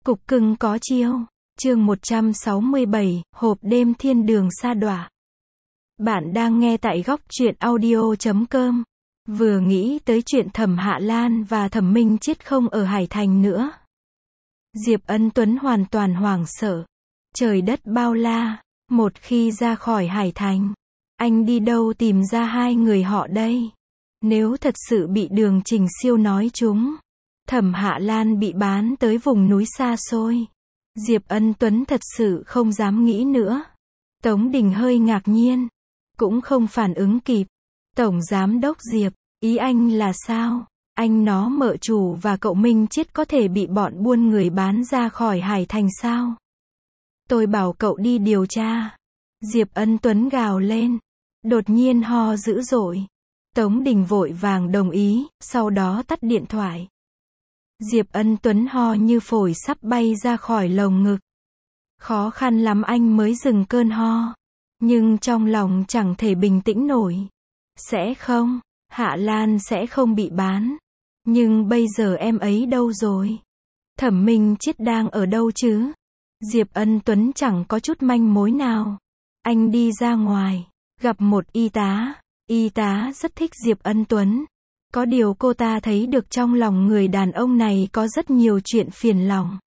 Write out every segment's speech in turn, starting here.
Cục cưng có chiêu. Chương 167, hộp đêm thiên đường sa đọa. Bạn đang nghe tại góc truyện audio.com. Vừa nghĩ tới chuyện Thẩm Hạ Lan và Thẩm Minh Chiết không ở Hải Thành nữa, Diệp Ân Tuấn hoàn toàn hoảng sợ. Trời đất bao la, một khi ra khỏi Hải Thành, anh đi đâu tìm ra hai người họ đây? Nếu thật sự bị Đường Trình Siêu nói trúng, Thẩm Hạ Lan bị bán tới vùng núi xa xôi, Diệp Ân Tuấn thật sự không dám nghĩ nữa. Tống Đình hơi ngạc nhiên, cũng không phản ứng kịp. Tổng Giám đốc Diệp, ý anh là sao? Anh nó mợ chủ và cậu Minh Chiết có thể bị bọn buôn người bán ra khỏi Hải Thành sao? Tôi bảo cậu đi điều tra. Diệp Ân Tuấn gào lên, đột nhiên ho dữ dội. Tống Đình vội vàng đồng ý, sau đó tắt điện thoại. Diệp Ân Tuấn ho như phổi sắp bay ra khỏi lồng ngực. Khó khăn lắm anh mới dừng cơn ho, nhưng trong lòng chẳng thể bình tĩnh nổi. Sẽ không, Hạ Lan sẽ không bị bán. Nhưng bây giờ em ấy đâu rồi? Thẩm Minh Chiết đang ở đâu chứ? Diệp Ân Tuấn chẳng có chút manh mối nào. Anh đi ra ngoài, gặp một y tá. Y tá rất thích Diệp Ân Tuấn. Có điều cô ta thấy được trong lòng người đàn ông này có rất nhiều chuyện phiền lòng.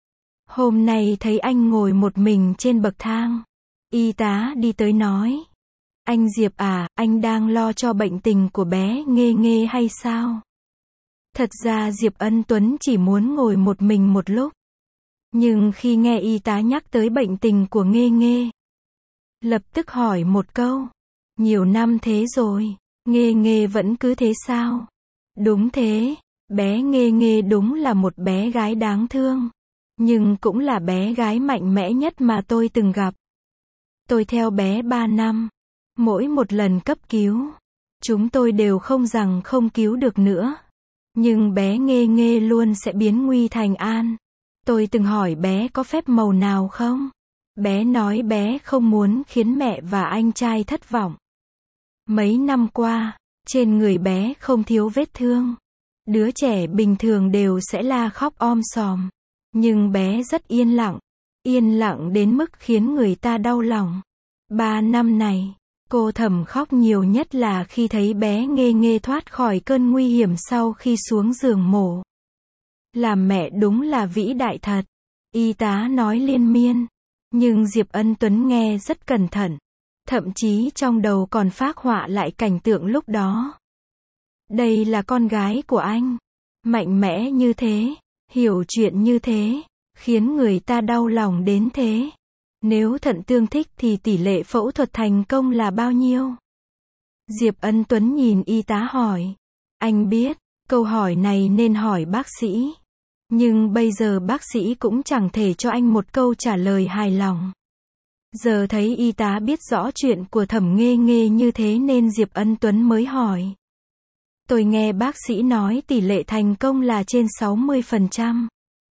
Hôm nay thấy anh ngồi một mình trên bậc thang. Y tá đi tới nói, anh Diệp à, anh đang lo cho bệnh tình của bé Nghê Nghê hay sao? Thật ra Diệp Ân Tuấn chỉ muốn ngồi một mình một lúc. Nhưng khi nghe y tá nhắc tới bệnh tình của Nghê Nghê, lập tức hỏi một câu, nhiều năm thế rồi, Nghê Nghê vẫn cứ thế sao? Đúng thế, bé Nghê Nghê đúng là một bé gái đáng thương, nhưng cũng là bé gái mạnh mẽ nhất mà tôi từng gặp. Tôi theo bé 3 năm, mỗi một lần cấp cứu, chúng tôi đều không rằng không cứu được nữa. Nhưng bé Nghê Nghê luôn sẽ biến nguy thành an. Tôi từng hỏi bé có phép màu nào không? Bé nói bé không muốn khiến mẹ và anh trai thất vọng. Mấy năm qua, trên người bé không thiếu vết thương. Đứa trẻ bình thường đều sẽ la khóc om sòm. Nhưng bé rất yên lặng đến mức khiến người ta đau lòng. 3 năm này, cô Thẩm khóc nhiều nhất là khi thấy bé Nghê Nghê thoát khỏi cơn nguy hiểm sau khi xuống giường mổ. Làm mẹ đúng là vĩ đại thật. Y tá nói liên miên. Nhưng Diệp Ân Tuấn nghe rất cẩn thận. Thậm chí trong đầu còn phác họa lại cảnh tượng lúc đó. Đây là con gái của anh. Mạnh mẽ như thế, hiểu chuyện như thế, khiến người ta đau lòng đến thế. Nếu thận tương thích thì tỷ lệ phẫu thuật thành công là bao nhiêu? Diệp Ân Tuấn nhìn y tá hỏi. Anh biết, câu hỏi này nên hỏi bác sĩ. Nhưng bây giờ bác sĩ cũng chẳng thể cho anh một câu trả lời hài lòng. Giờ thấy y tá biết rõ chuyện của Thẩm Nghê Nghê như thế nên Diệp Ân Tuấn mới hỏi. Tôi nghe bác sĩ nói tỷ lệ thành công là trên 60%.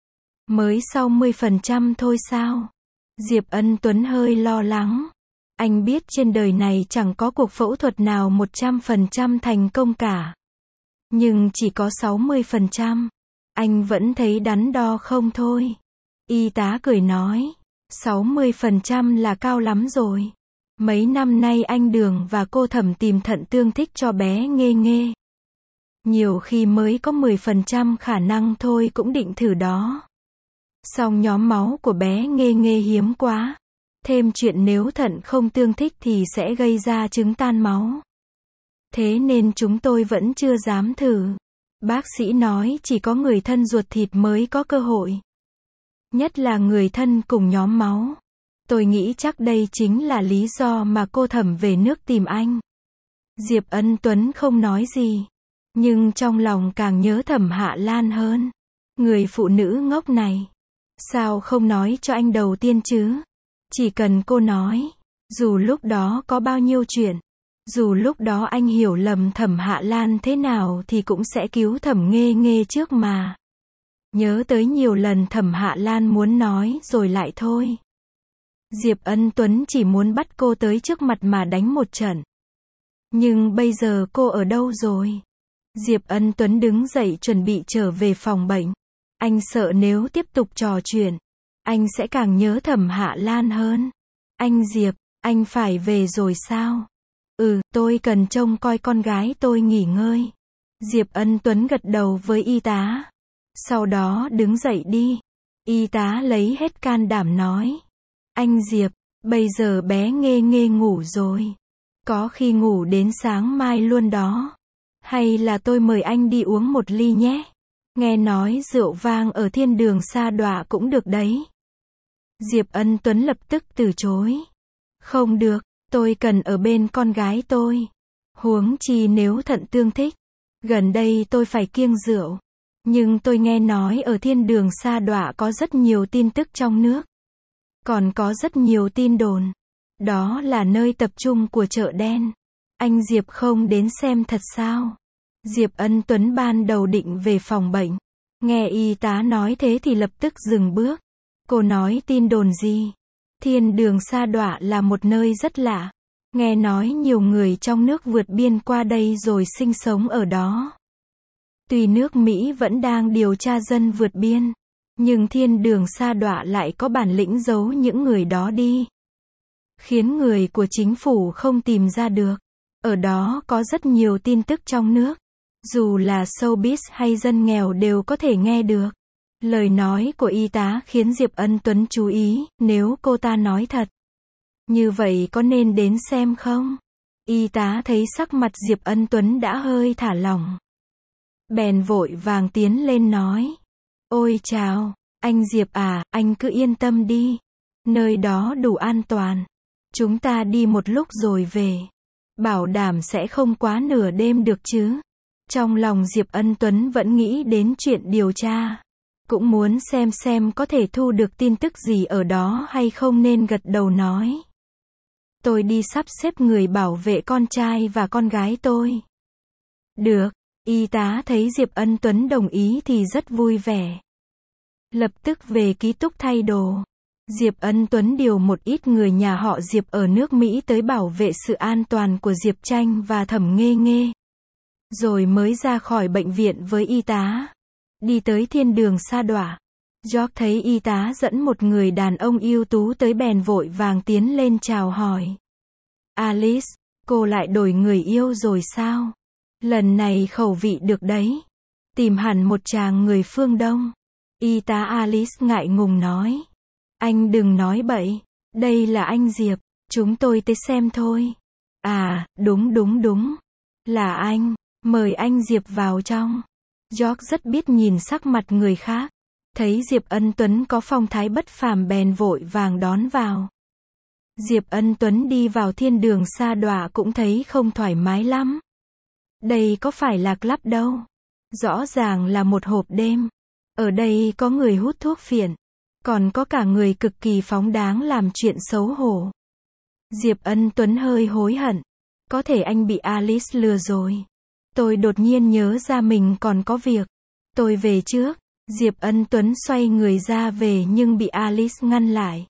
Mới 60% thôi sao? Diệp Ân Tuấn hơi lo lắng. Anh biết trên đời này chẳng có cuộc phẫu thuật nào 100% thành công cả. Nhưng chỉ có 60%. Anh vẫn thấy đắn đo không thôi. Y tá cười nói. 60% là cao lắm rồi. Mấy năm nay anh Đường và cô Thẩm tìm thận tương thích cho bé Nghê Nghê. Nhiều khi mới có 10% khả năng thôi cũng định thử đó. Song nhóm máu của bé Nghê Nghê hiếm quá. Thêm chuyện nếu thận không tương thích thì sẽ gây ra chứng tan máu. Thế nên chúng tôi vẫn chưa dám thử. Bác sĩ nói chỉ có người thân ruột thịt mới có cơ hội. Nhất là người thân cùng nhóm máu. Tôi nghĩ chắc đây chính là lý do mà cô Thẩm về nước tìm anh. Diệp Ân Tuấn không nói gì. Nhưng trong lòng càng nhớ Thẩm Hạ Lan hơn. Người phụ nữ ngốc này. Sao không nói cho anh đầu tiên chứ? Chỉ cần cô nói. Dù lúc đó có bao nhiêu chuyện. Dù lúc đó anh hiểu lầm Thẩm Hạ Lan thế nào thì cũng sẽ cứu Thẩm Nghê Nghê trước mà. Nhớ tới nhiều lần Thẩm Hạ Lan muốn nói rồi lại thôi. Diệp Ân Tuấn chỉ muốn bắt cô tới trước mặt mà đánh một trận. Nhưng bây giờ cô ở đâu rồi? Diệp Ân Tuấn đứng dậy chuẩn bị trở về phòng bệnh. Anh sợ nếu tiếp tục trò chuyện, anh sẽ càng nhớ Thẩm Hạ Lan hơn. Anh Diệp, anh phải về rồi sao? Tôi cần trông coi con gái tôi nghỉ ngơi. Diệp Ân Tuấn gật đầu với y tá. Sau đó đứng dậy đi. Y tá lấy hết can đảm nói. Anh Diệp, bây giờ bé Nghê Nghê ngủ rồi. Có khi ngủ đến sáng mai luôn đó. Hay là tôi mời anh đi uống một ly nhé. Nghe nói rượu vang ở thiên đường sa đọa cũng được đấy. Diệp Ân Tuấn lập tức từ chối. Không được, tôi cần ở bên con gái tôi. Huống chi nếu thận tương thích. Gần đây tôi phải kiêng rượu. Nhưng tôi nghe nói ở thiên đường sa đọa có rất nhiều tin tức trong nước. Còn có rất nhiều tin đồn. Đó là nơi tập trung của chợ đen. Anh Diệp không đến xem thật sao? Diệp Ân Tuấn ban đầu định về phòng bệnh. Nghe y tá nói thế thì lập tức dừng bước. Cô nói tin đồn gì? Thiên đường sa đọa là một nơi rất lạ. Nghe nói nhiều người trong nước vượt biên qua đây rồi sinh sống ở đó. Tuy nước Mỹ vẫn đang điều tra dân vượt biên, nhưng thiên đường sa đọa lại có bản lĩnh giấu những người đó đi. Khiến người của chính phủ không tìm ra được. Ở đó có rất nhiều tin tức trong nước. Dù là showbiz hay dân nghèo đều có thể nghe được. Lời nói của y tá khiến Diệp Ân Tuấn chú ý, nếu cô ta nói thật. Như vậy có nên đến xem không? Y tá thấy sắc mặt Diệp Ân Tuấn đã hơi thả lỏng. Bèn vội vàng tiến lên nói. Ôi chào, anh Diệp à, anh cứ yên tâm đi. Nơi đó đủ an toàn. Chúng ta đi một lúc rồi về. Bảo đảm sẽ không quá nửa đêm được chứ. Trong lòng Diệp Ân Tuấn vẫn nghĩ đến chuyện điều tra. Cũng muốn xem có thể thu được tin tức gì ở đó hay không nên gật đầu nói. Tôi đi sắp xếp người bảo vệ con trai và con gái tôi. Được, y tá thấy Diệp Ân Tuấn đồng ý thì rất vui vẻ. Lập tức về ký túc thay đồ. Diệp Ân Tuấn điều một ít người nhà họ Diệp ở nước Mỹ tới bảo vệ sự an toàn của Diệp Tranh và Thẩm Nghê Nghê. Rồi mới ra khỏi bệnh viện với y tá. Đi tới thiên đường sa đọa. George thấy y tá dẫn một người đàn ông ưu tú tới bèn vội vàng tiến lên chào hỏi. Alice, cô lại đổi người yêu rồi sao? Lần này khẩu vị được đấy. Tìm hẳn một chàng người phương Đông. Y tá Alice ngại ngùng nói. Anh đừng nói bậy. Đây là anh Diệp. Chúng tôi tới xem thôi. À, đúng. Là anh. Mời anh Diệp vào trong. George rất biết nhìn sắc mặt người khác. Thấy Diệp Ân Tuấn có phong thái bất phàm bèn vội vàng đón vào. Diệp Ân Tuấn đi vào thiên đường sa đọa cũng thấy không thoải mái lắm. Đây có phải là club đâu. Rõ ràng là một hộp đêm. Ở đây có người hút thuốc phiện. Còn có cả người cực kỳ phóng đáng làm chuyện xấu hổ. Diệp Ân Tuấn hơi hối hận. Có thể anh bị Alice lừa rồi. Tôi đột nhiên nhớ ra mình còn có việc. Tôi về trước. Diệp Ân Tuấn xoay người ra về nhưng bị Alice ngăn lại.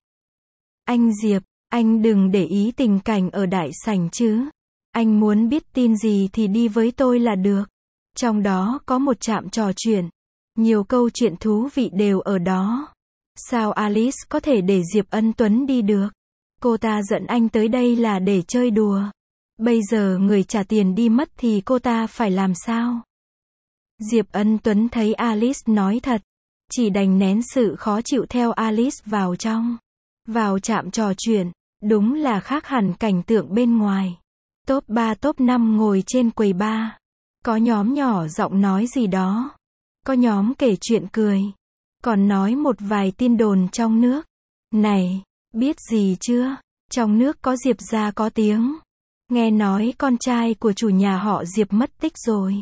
Anh Diệp, anh đừng để ý tình cảnh ở đại sảnh chứ. Anh muốn biết tin gì thì đi với tôi là được. Trong đó có một trạm trò chuyện. Nhiều câu chuyện thú vị đều ở đó. Sao Alice có thể để Diệp Ân Tuấn đi được? Cô ta dẫn anh tới đây là để chơi đùa. Bây giờ người trả tiền đi mất thì cô ta phải làm sao? Diệp Ân Tuấn thấy Alice nói thật. Chỉ đành nén sự khó chịu theo Alice vào trong. Vào trạm trò chuyện. Đúng là khác hẳn cảnh tượng bên ngoài. Top 3 top 5 ngồi trên quầy bar. Có nhóm nhỏ giọng nói gì đó. Có nhóm kể chuyện cười. Còn nói một vài tin đồn trong nước. Này, biết gì chưa? Trong nước có Diệp gia có tiếng. Nghe nói con trai của chủ nhà họ Diệp mất tích rồi.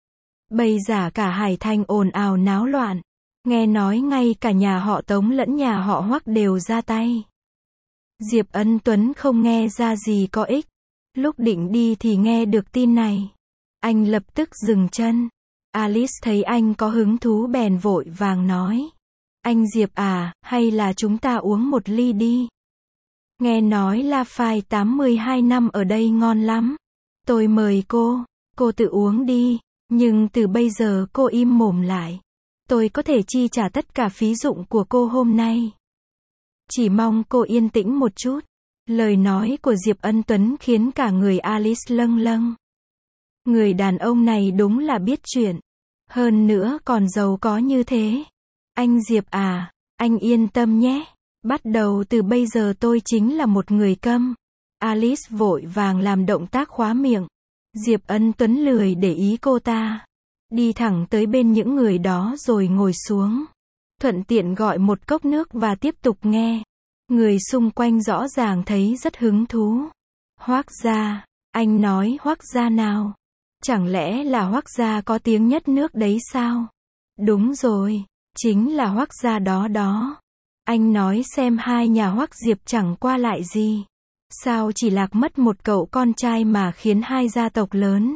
Bây giờ cả Hải Thành ồn ào náo loạn. Nghe nói ngay cả nhà họ Tống lẫn nhà họ Hoắc đều ra tay. Diệp Ân Tuấn không nghe ra gì có ích. Lúc định đi thì nghe được tin này. Anh lập tức dừng chân. Alice thấy anh có hứng thú bèn vội vàng nói. Anh Diệp à, hay là chúng ta uống một ly đi. Nghe nói La Phai 82 năm ở đây ngon lắm. Tôi mời cô tự uống đi. Nhưng từ bây giờ cô im mồm lại. Tôi có thể chi trả tất cả phí dụng của cô hôm nay. Chỉ mong cô yên tĩnh một chút. Lời nói của Diệp Ân Tuấn khiến cả người Alice lâng lâng. Người đàn ông này đúng là biết chuyện. Hơn nữa còn giàu có như thế. Anh Diệp à, anh yên tâm nhé. Bắt đầu từ bây giờ tôi chính là một người câm. Alice vội vàng làm động tác khóa miệng. Diệp Ân Tuấn lười để ý cô ta. Đi thẳng tới bên những người đó rồi ngồi xuống. Thuận tiện gọi một cốc nước và tiếp tục nghe. Người xung quanh rõ ràng thấy rất hứng thú. Hoác gia, anh nói Hoác gia nào? Chẳng lẽ là Hoác gia có tiếng nhất nước đấy sao? Đúng rồi, chính là Hoác gia đó đó. Anh nói xem hai nhà Hoác Diệp chẳng qua lại gì. Sao chỉ lạc mất một cậu con trai mà khiến hai gia tộc lớn?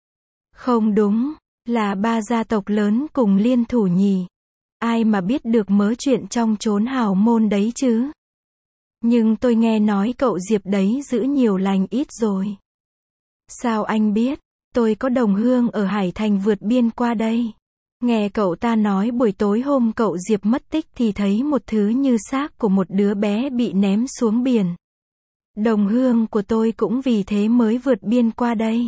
Không đúng, là ba gia tộc lớn cùng liên thủ nhỉ. Ai mà biết được mớ chuyện trong chốn hào môn đấy chứ? Nhưng tôi nghe nói cậu Diệp đấy giữ nhiều lành ít rồi. Sao anh biết? Tôi có đồng hương ở Hải Thành vượt biên qua đây. Nghe cậu ta nói buổi tối hôm cậu Diệp mất tích thì thấy một thứ như xác của một đứa bé bị ném xuống biển. Đồng hương của tôi cũng vì thế mới vượt biên qua đây.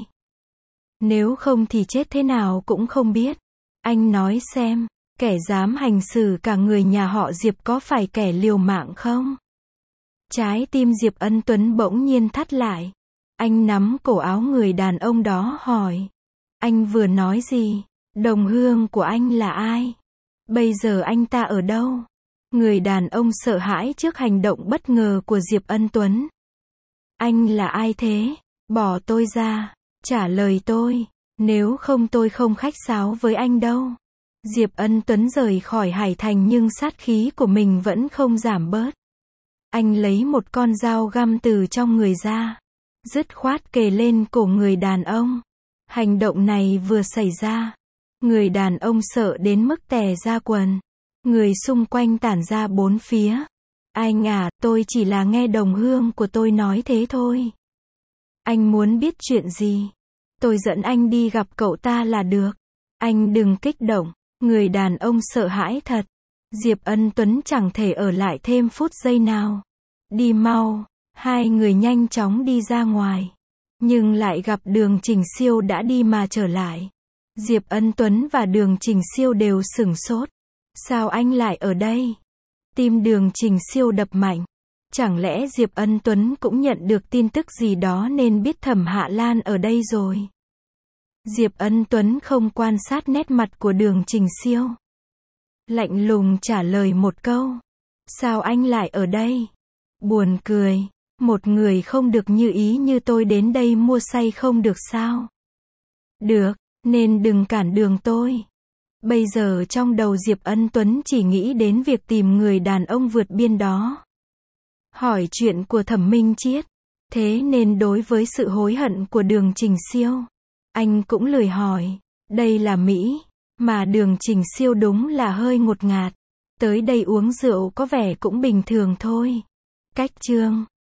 Nếu không thì chết thế nào cũng không biết. Anh nói xem, kẻ dám hành xử cả người nhà họ Diệp có phải kẻ liều mạng không? Trái tim Diệp Ân Tuấn bỗng nhiên thắt lại. Anh nắm cổ áo người đàn ông đó hỏi. Anh vừa nói gì? Đồng hương của anh là ai? Bây giờ anh ta ở đâu? Người đàn ông sợ hãi trước hành động bất ngờ của Diệp Ân Tuấn. Anh là ai thế? Bỏ tôi ra. Trả lời tôi. Nếu không tôi không khách sáo với anh đâu. Diệp Ân Tuấn rời khỏi Hải Thành nhưng sát khí của mình vẫn không giảm bớt. Anh lấy một con dao găm từ trong người ra. Dứt khoát kề lên cổ người đàn ông. Hành động này vừa xảy ra. Người đàn ông sợ đến mức tè ra quần. Người xung quanh tản ra bốn phía. Anh à, tôi chỉ là nghe đồng hương của tôi nói thế thôi. Anh muốn biết chuyện gì? Tôi dẫn anh đi gặp cậu ta là được. Anh đừng kích động. Người đàn ông sợ hãi thật. Diệp Ân Tuấn chẳng thể ở lại thêm phút giây nào. Đi mau. Hai người nhanh chóng đi ra ngoài. Nhưng lại gặp Đường Trình Siêu đã đi mà trở lại. Diệp Ân Tuấn và Đường Trình Siêu đều sửng sốt. Sao anh lại ở đây? Tim Đường Trình Siêu đập mạnh. Chẳng lẽ Diệp Ân Tuấn cũng nhận được tin tức gì đó nên biết Thẩm Hạ Lan ở đây rồi? Diệp Ân Tuấn không quan sát nét mặt của Đường Trình Siêu. Lạnh lùng trả lời một câu. Sao anh lại ở đây? Buồn cười. Một người không được như ý như tôi đến đây mua say không được sao? Được, nên đừng cản đường tôi. Bây giờ trong đầu Diệp Ân Tuấn chỉ nghĩ đến việc tìm người đàn ông vượt biên đó. Hỏi chuyện của Thẩm Minh Chiết. Thế nên đối với sự hối hận của Đường Trình Siêu, anh cũng lười hỏi. Đây là Mỹ, mà Đường Trình Siêu đúng là hơi ngột ngạt. Tới đây uống rượu có vẻ cũng bình thường thôi. Cách chương